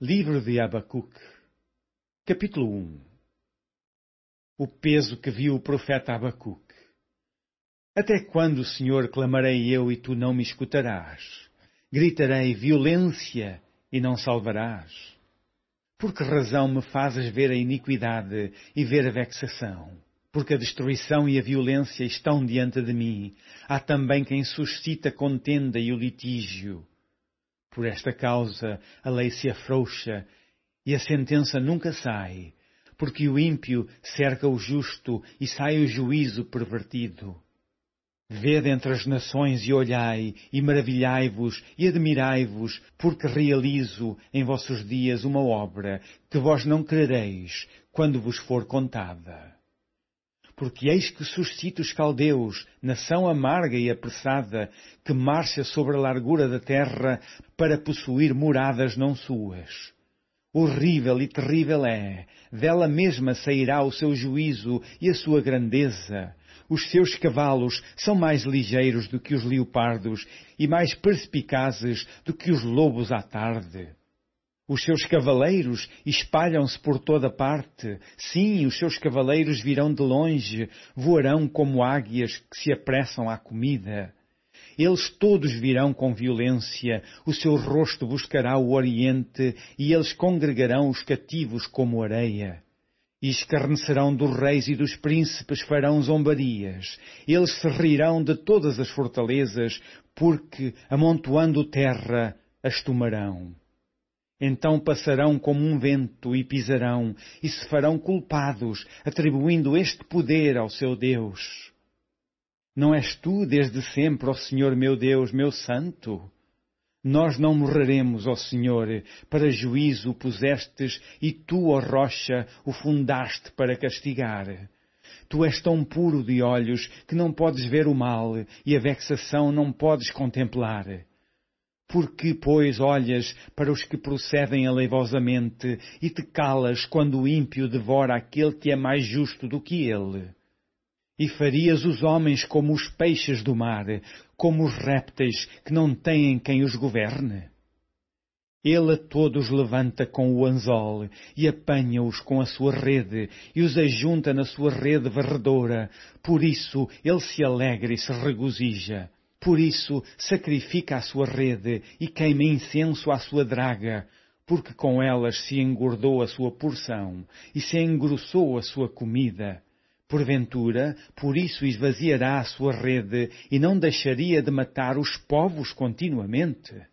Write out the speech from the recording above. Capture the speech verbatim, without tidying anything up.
Livro de Abacuque, capítulo um. O peso que viu o profeta Abacuque. Até quando, Senhor, clamarei eu e tu não me escutarás? Gritarei violência e não salvarás? Por que razão me fazes ver a iniquidade e ver a vexação? Porque a destruição e a violência estão diante de mim. Há também quem suscita contenda e o litígio. Por esta causa a lei se afrouxa e a sentença nunca sai, porque o ímpio cerca o justo e sai o juízo pervertido. Vede entre as nações e olhai, e maravilhai-vos e admirai-vos, porque realizo em vossos dias uma obra que vós não crereis quando vos for contada. Porque eis que suscito os caldeus, nação amarga e apressada, que marcha sobre a largura da terra para possuir moradas não suas. Horrível e terrível é, dela mesma sairá o seu juízo e a sua grandeza. Os seus cavalos são mais ligeiros do que os leopardos e mais perspicazes do que os lobos à tarde. Os seus cavaleiros espalham-se por toda parte. Sim, os seus cavaleiros virão de longe, voarão como águias que se apressam à comida. Eles todos virão com violência, o seu rosto buscará o oriente, e eles congregarão os cativos como areia. E escarnecerão dos reis e dos príncipes, farão zombarias. Eles se rirão de todas as fortalezas, porque, amontoando terra, as tomarão. Então passarão como um vento e pisarão, e se farão culpados, atribuindo este poder ao seu Deus. Não és tu desde sempre, ó Senhor meu Deus, meu Santo? Nós não morreremos, ó Senhor, para juízo o pusestes, e tu, ó rocha, o fundaste para castigar. Tu és tão puro de olhos que não podes ver o mal, e a vexação não podes contemplar. Por que, pois, olhas para os que procedem aleivosamente e te calas quando o ímpio devora aquele que é mais justo do que ele? E farias os homens como os peixes do mar, como os répteis que não têm quem os governe? Ele a todos levanta com o anzol e apanha-os com a sua rede e os ajunta na sua rede varredora. Por isso ele se alegra e se regozija. Por isso sacrifica a sua rede e queima incenso à sua draga, porque com elas se engordou a sua porção e se engrossou a sua comida. Porventura, por isso esvaziará a sua rede e não deixaria de matar os povos continuamente?